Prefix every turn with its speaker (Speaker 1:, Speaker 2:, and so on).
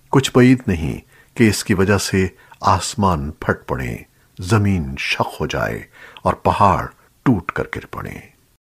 Speaker 1: कुछ बईद नहीं कि इसकी वजह से आसमान फट पड़े, जमीन शक हो जाए और पहाड़ टूट कर गिर पड़े।